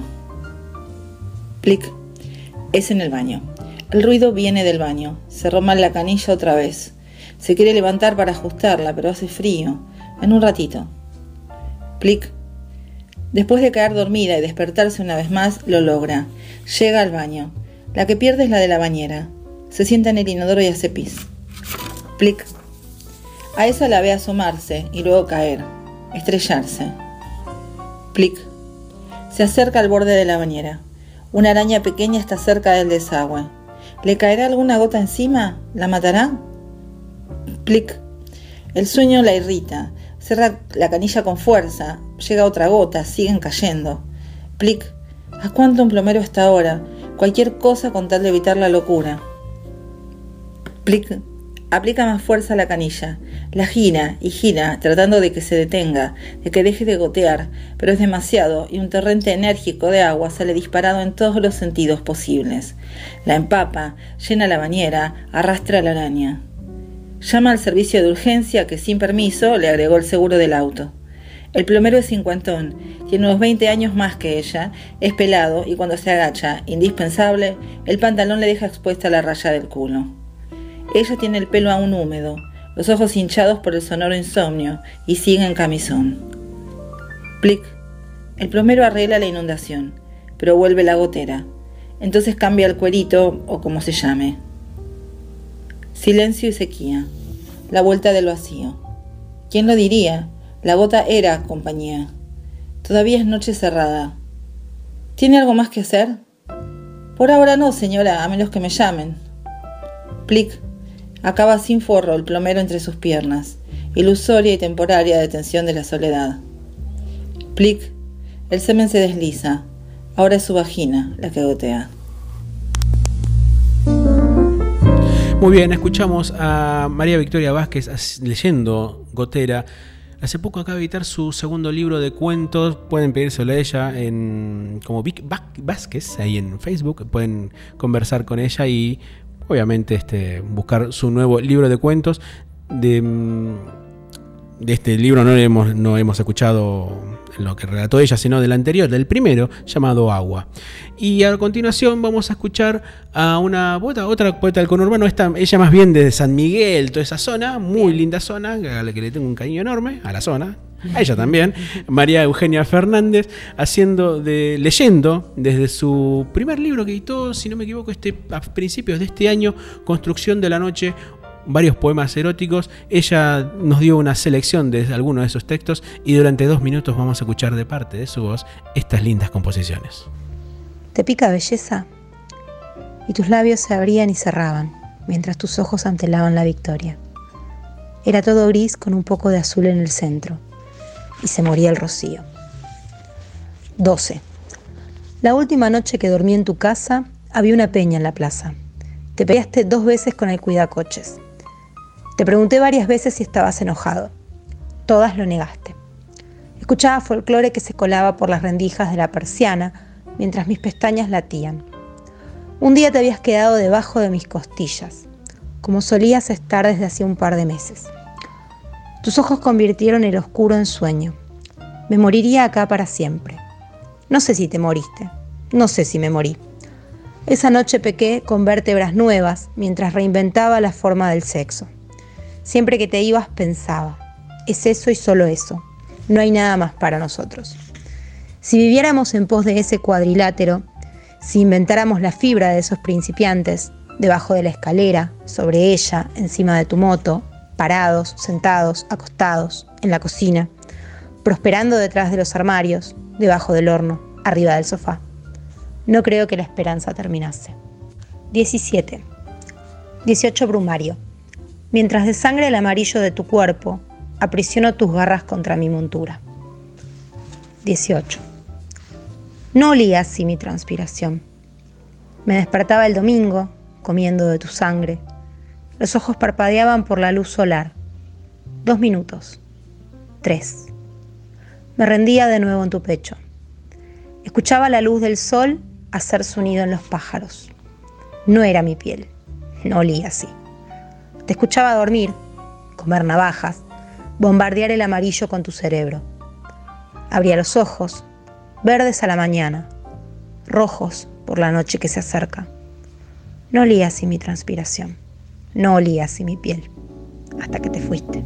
Speaker 8: Plic. Es en el baño. El ruido viene del baño. Cerró mal la canilla otra vez. Se quiere levantar para ajustarla, pero hace frío. En un ratito. Plic. Después de caer dormida y despertarse una vez más, lo logra. Llega al baño. La que pierde es la de la bañera. Se sienta en el inodoro y hace pis. Plic. A esa la ve asomarse y luego caer. Estrellarse. Plic. Se acerca al borde de la bañera. Una araña pequeña está cerca del desagüe. ¿Le caerá alguna gota encima? ¿La matará? Plic. El sueño la irrita. Cierra la canilla con fuerza. Llega otra gota. Siguen cayendo. Plic. ¿A cuánto un plomero está ahora? Cualquier cosa con tal de evitar la locura. Plic. Aplica más fuerza a la canilla. La gira y gira, tratando de que se detenga, de que deje de gotear, pero es demasiado y un torrente enérgico de agua sale disparado en todos los sentidos posibles. La empapa, llena la bañera, arrastra a la araña. Llama al servicio de urgencia que sin permiso le agregó el seguro del auto. El plomero es cincuentón, tiene unos veinte años más que ella, es pelado y cuando se agacha, indispensable, el pantalón le deja expuesta la raya del culo. Ella tiene el pelo aún húmedo, los ojos hinchados por el sonoro insomnio y sigue en camisón. Plic. El plomero arregla la inundación, pero vuelve la gotera. Entonces cambia el cuerito o como se llame. Silencio y sequía. La vuelta del vacío. ¿Quién lo diría? La gota era compañía. Todavía es noche cerrada. ¿Tiene algo más que hacer? Por ahora no, señora, a menos que me llamen. Plic. Acaba sin forro el plomero entre sus piernas, ilusoria y temporaria detención de la soledad. Plic. El semen se desliza. Ahora es su vagina la que gotea.
Speaker 4: Muy bien, escuchamos a María Victoria Vázquez leyendo Gotera. Hace poco acaba de editar su segundo libro de cuentos. Pueden pedírselo a ella en, como Vic Vázquez, ahí en Facebook. Pueden conversar con ella y obviamente este, buscar su nuevo libro de cuentos. De, de este libro no hemos, no hemos escuchado lo que relató ella, sino del anterior, del primero, llamado Agua. Y a continuación vamos a escuchar a una poeta, otra poeta del conurbano, esta, ella más bien desde San Miguel, toda esa zona, muy linda zona, a la que le tengo un cariño enorme, a la zona. A ella también, María Eugenia Fernández, haciendo de, leyendo desde su primer libro que editó, si no me equivoco, este, a principios de este año, Construcción de la Noche, varios poemas eróticos. Ella nos dio una selección de algunos de esos textos y durante dos minutos vamos a escuchar de parte de su voz estas lindas composiciones.
Speaker 9: ¿Te pica belleza? Y tus labios se abrían y cerraban, mientras tus ojos antelaban la victoria. Era todo gris con un poco de azul en el centro. Y se moría el rocío. doce. La última noche que dormí en tu casa, había una peña en la plaza. Te peleaste dos veces con el cuidacoches. Te pregunté varias veces si estabas enojado. Todas lo negaste. Escuchaba folclore que se colaba por las rendijas de la persiana, mientras mis pestañas latían. Un día te habías quedado debajo de mis costillas, como solías estar desde hacía un par de meses. Tus ojos convirtieron el oscuro en sueño. Me moriría acá para siempre. No sé si te moriste. No sé si me morí. Esa noche pequé con vértebras nuevas mientras reinventaba la forma del sexo. Siempre que te ibas pensaba, es eso y solo eso. No hay nada más para nosotros. Si viviéramos en pos de ese cuadrilátero, si inventáramos la fibra de esos principiantes, debajo de la escalera, sobre ella, encima de tu moto, parados, sentados, acostados, en la cocina, prosperando detrás de los armarios, debajo del horno, arriba del sofá. No creo que la esperanza terminase. diecisiete. dieciocho Brumario. Mientras desangra el amarillo de tu cuerpo, aprisiono tus garras contra mi montura. dieciocho. No olía así mi transpiración. Me despertaba el domingo, comiendo de tu sangre. Los ojos parpadeaban por la luz solar. Dos minutos. Tres. Me rendía de nuevo en tu pecho. Escuchaba la luz del sol hacer su nido en los pájaros. No era mi piel. No olía así. Te escuchaba dormir, comer navajas, bombardear el amarillo con tu cerebro. Abría los ojos, verdes a la mañana, rojos por la noche que se acerca. No olía así mi transpiración, no olía así mi piel, hasta que te fuiste.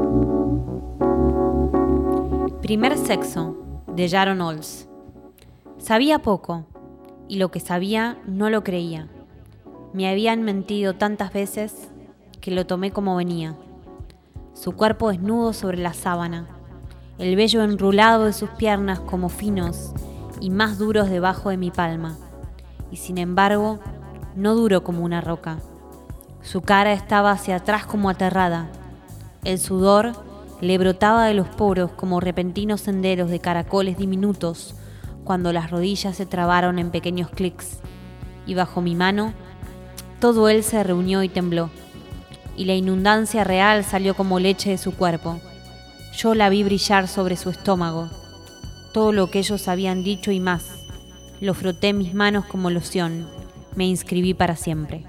Speaker 3: Primer sexo, de Sharon Olds. Sabía poco, y lo que sabía no lo creía. Me habían mentido tantas veces que lo tomé como venía. Su cuerpo desnudo sobre la sábana, el vello enrulado de sus piernas como finos y más duros debajo de mi palma, y sin embargo, no duro como una roca. Su cara estaba hacia atrás como aterrada. El sudor le brotaba de los poros como repentinos senderos de caracoles diminutos cuando las rodillas se trabaron en pequeños clics, y bajo mi mano todo él se reunió y tembló, y la inundancia real salió como leche de su cuerpo. Yo la vi brillar sobre su estómago, todo lo que ellos habían dicho y más. Lo froté en mis manos como loción, me inscribí para siempre.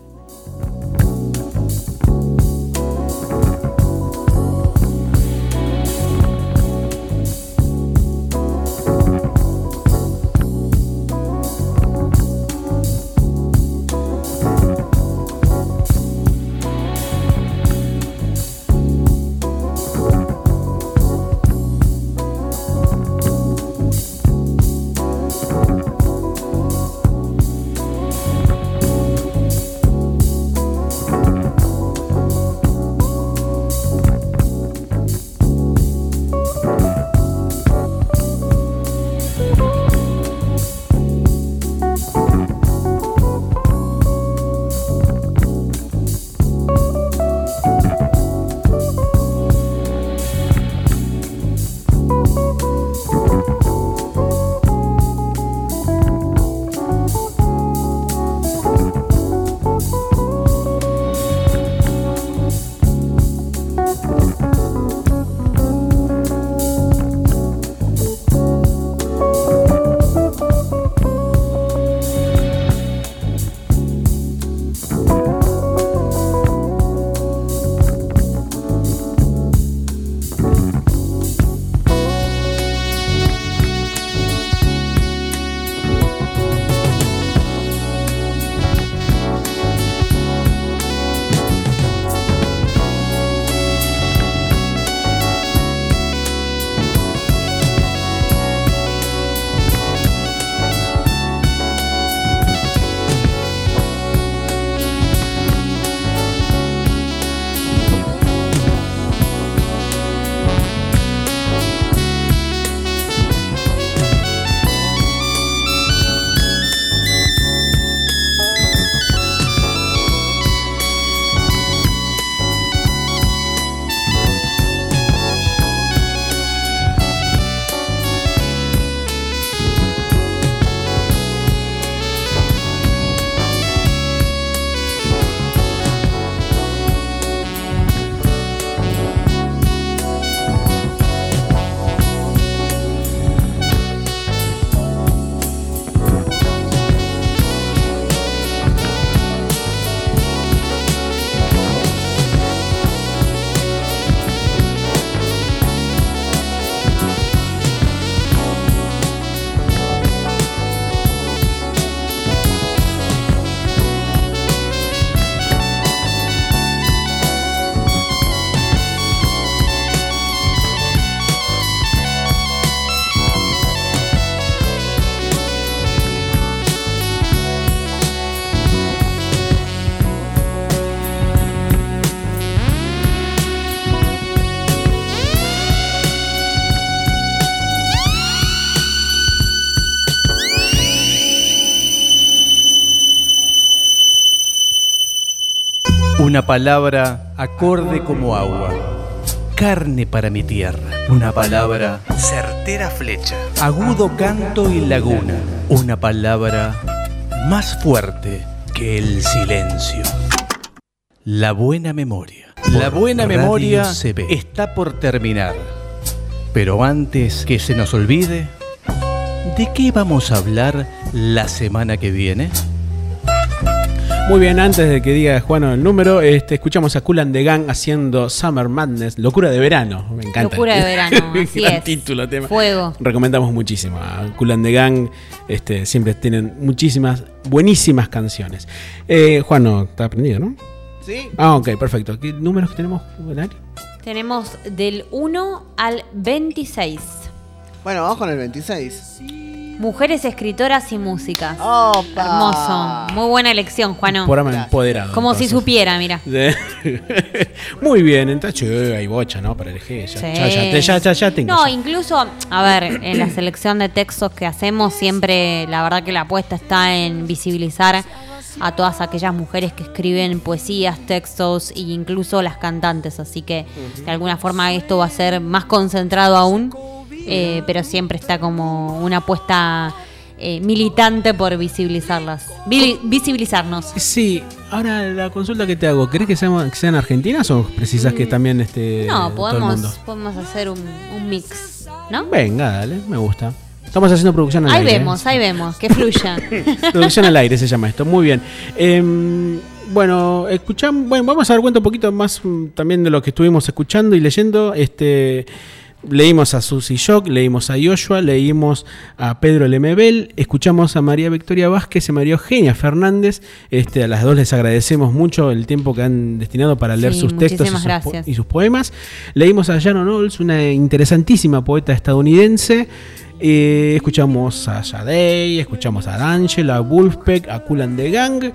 Speaker 1: Una palabra acorde como agua, carne para mi tierra. Una palabra certera flecha, agudo canto y laguna. Una palabra más fuerte que el silencio. La buena memoria. La buena memoria está por terminar. Pero antes que se nos olvide, ¿de qué vamos a hablar la semana que viene?
Speaker 4: Muy bien, antes de que diga Juano el número, este, escuchamos a Kool and the Gang haciendo Summer Madness, locura de verano. Me encanta.
Speaker 3: Locura de verano, así
Speaker 4: Gran
Speaker 3: es.
Speaker 4: título, tema.
Speaker 3: Fuego.
Speaker 4: Recomendamos muchísimo a Kool and the Gang. Este, siempre tienen muchísimas, buenísimas canciones. Eh, Juano, está aprendido, ¿no?
Speaker 6: Sí.
Speaker 4: Ah, ok, perfecto. ¿Qué números tenemos, Benari?
Speaker 3: Tenemos del uno al veintiséis.
Speaker 6: Bueno, vamos con el veintiséis.
Speaker 3: Mujeres escritoras y músicas.
Speaker 6: Opa.
Speaker 3: Hermoso. Muy buena elección, Juano.
Speaker 4: Programa empoderado.
Speaker 3: Como
Speaker 4: entonces.
Speaker 3: si supiera, mira.
Speaker 4: Muy bien, entonces che, hay bocha, ¿no? Para elegir. Ya,
Speaker 3: Sí.
Speaker 4: ya, ya, te- ya, ya, ya tengo.
Speaker 3: No,
Speaker 4: ya.
Speaker 3: incluso, a ver, en la selección de textos que hacemos, siempre la verdad que la apuesta está en visibilizar a todas aquellas mujeres que escriben poesías, textos e incluso las cantantes. Así que de alguna forma esto va a ser más concentrado aún, eh, pero siempre está como una apuesta eh, militante por visibilizarlas, Vi- visibilizarnos.
Speaker 4: Sí, ahora la consulta que te hago, ¿querés que sean, que sean argentinas o precisas que también este
Speaker 3: No,
Speaker 4: todo el mundo?
Speaker 3: podemos, podemos hacer un, un mix, ¿no?
Speaker 4: Venga, dale, me gusta. Estamos haciendo producción al
Speaker 3: Ahí
Speaker 4: aire.
Speaker 3: vemos, ahí vemos, que fluya.
Speaker 4: ¿eh? Producción al aire se llama esto, muy bien. Eh, bueno, escuchamos, bueno, vamos a dar cuenta un poquito más mm, también de lo que estuvimos escuchando y leyendo. Este, leímos a Susy Shock, leímos a Joshua, leímos a Pedro Lemebel, escuchamos a María Victoria Vázquez y María Eugenia Fernández. Este, a las dos les agradecemos mucho el tiempo que han destinado para leer
Speaker 3: Sí,
Speaker 4: sus textos y
Speaker 3: muchísimas
Speaker 4: sus, po-
Speaker 3: gracias.
Speaker 4: y sus poemas. Leímos a Sharon Olds, una interesantísima poeta estadounidense. Eh, escuchamos a Sade, escuchamos a D'Angelo, a Wolfpack, a Kool and the Gang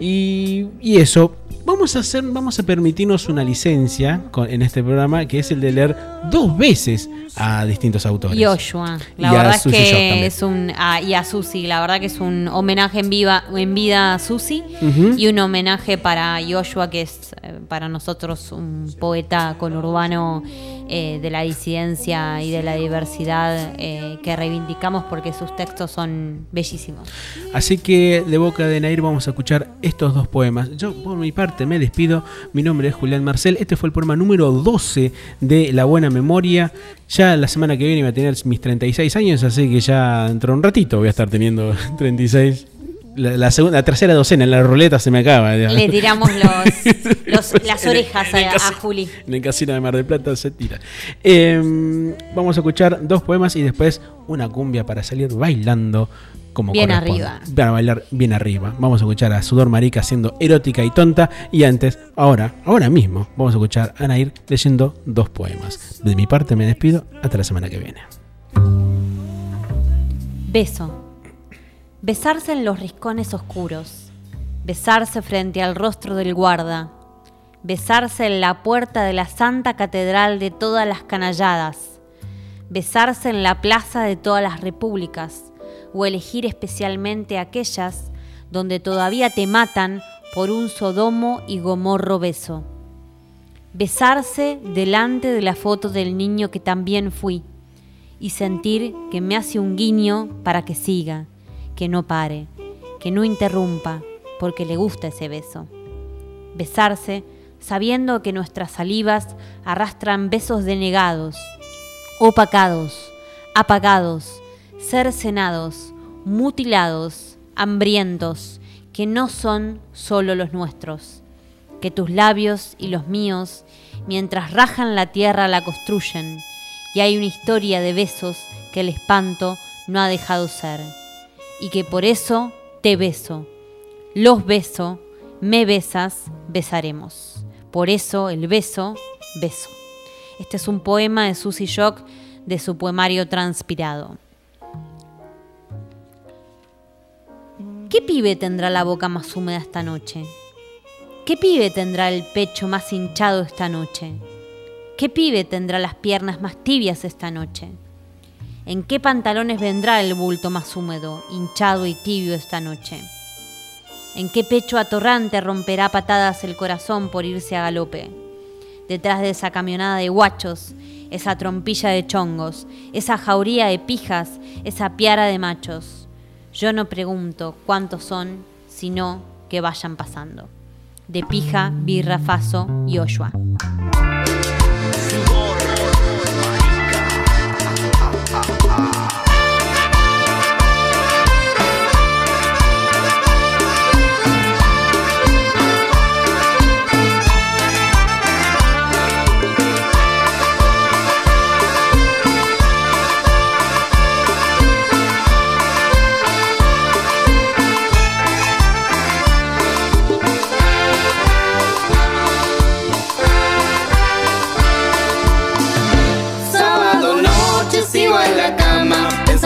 Speaker 4: y, y eso. Vamos a hacer, vamos a permitirnos una licencia con- en este programa, que es el de leer dos veces a distintos autores.
Speaker 3: Joshua, la
Speaker 4: Y a
Speaker 3: verdad es
Speaker 4: Susy Shock también.
Speaker 3: que es un ah, y a Susi, la verdad que es un homenaje en viva, en vida a Susi
Speaker 4: Ujú.
Speaker 3: y un homenaje para Joshua, que es eh, para nosotros un poeta conurbano eh, de la disidencia y de la diversidad eh, que reivindicamos porque sus textos son bellísimos.
Speaker 4: Así que de boca de Nair vamos a escuchar estos dos poemas. Yo por mi parte me despido. Mi nombre es Julián Marcel. Este fue el poema número doce de La Buena Memoria. Ya la semana que viene voy a tener mis treinta y seis años, así que ya dentro de un ratito voy a estar teniendo treinta y seis. La, la, segunda, la tercera docena, en la ruleta se me acaba. Ya.
Speaker 3: Le tiramos los, los- las orejas
Speaker 4: En el
Speaker 3: a, a
Speaker 4: casi-
Speaker 3: Juli.
Speaker 4: En el casino de Mar del Plata se tira. Eh, vamos a escuchar dos poemas y después una cumbia para salir bailando como
Speaker 3: Bien
Speaker 4: corresponde.
Speaker 3: arriba.
Speaker 4: Para bailar bien arriba. Vamos a escuchar a Sudor Marica haciendo Erótica y Tonta. Y antes, ahora, ahora mismo, vamos a escuchar a Nair leyendo dos poemas. De mi parte me despido. Hasta la semana que viene.
Speaker 3: Beso. Besarse en los rincones oscuros. Besarse frente al rostro del guarda. Besarse en la puerta de la Santa Catedral de todas las canalladas. Besarse en la plaza de todas las repúblicas. O elegir especialmente aquellas donde todavía te matan por un Sodomo y Gomorro beso. Besarse delante de la foto del niño que también fui y sentir que me hace un guiño para que siga, que no pare, que no interrumpa, porque le gusta ese beso. Besarse sabiendo que nuestras salivas arrastran besos denegados, opacados, apagados, cercenados, mutilados, hambrientos, que no son solo los nuestros, que tus labios y los míos, mientras rajan la tierra, la construyen, y hay una historia de besos que el espanto no ha dejado ser, y que por eso te beso, los beso, me besas, besaremos. Por eso el beso, beso. Este es un poema de Susy Shock de su poemario Transpirado. ¿Qué pibe tendrá la boca más húmeda esta noche? ¿Qué pibe tendrá el pecho más hinchado esta noche? ¿Qué pibe tendrá las piernas más tibias esta noche? ¿En qué pantalones vendrá el bulto más húmedo, hinchado y tibio esta noche? ¿En qué pecho atorrante romperá patadas el corazón por irse a galope? Detrás de esa camionada de guachos, esa trompilla de chongos, esa jauría de pijas, esa piara de machos. Yo no pregunto cuántos son, sino que vayan pasando. De Pija, Birra, Faso y Joshua.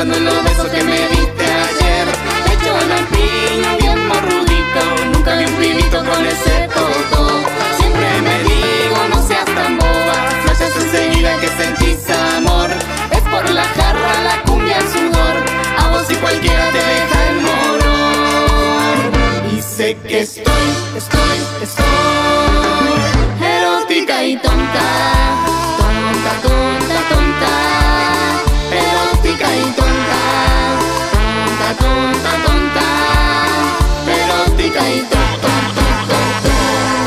Speaker 10: pensando en los besos que me diste ayer. Hecho una piña bien morrudito, nunca vi un pibito con ese toto. Siempre me digo, no seas tan boba, flashas enseguida que sentís amor. Es por la jarra, la cumbia, el sudor, a vos y cualquiera te deja el morón. Y sé que estoy, estoy, estoy erótica y tonta, tonta, tonta, tonta, erótica y tonta, tonta, tonta, tonta, erótica y tonta, tonta.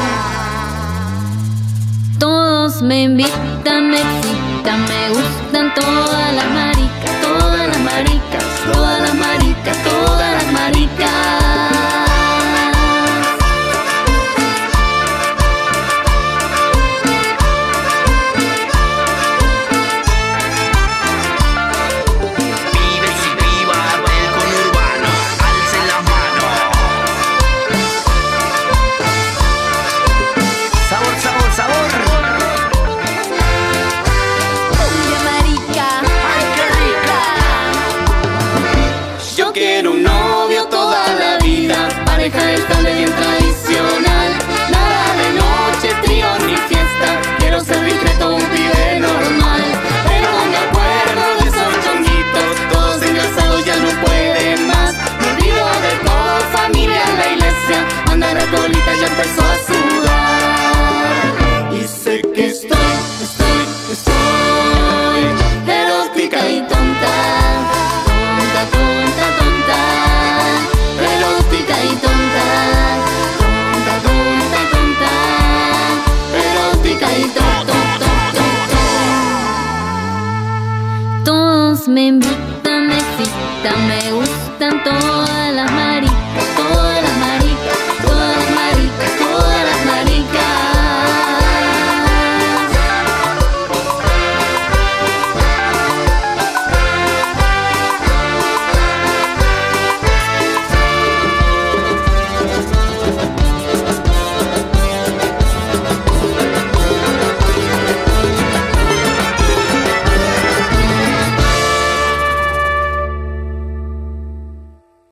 Speaker 3: Todos me invitan, me excitan, me gustan todas las maricas, todas las maricas, todas las maricas, todas las maricas.
Speaker 10: Estable bien tradicional, nada de noche, trío ni fiesta. Quiero ser discreto, un pibe normal, pero me acuerdo de esos chonguitos, todos engrasados ya no pueden más. Me olvido de todo, familia en la iglesia, anda la colita ya empezó a sudar. Y sé que estoy, estoy, estoy erótica y tonta, tonta, tonta, tonta, erótica y tonta. Todos me invitan, me excitan, me gustan todas las mañanas.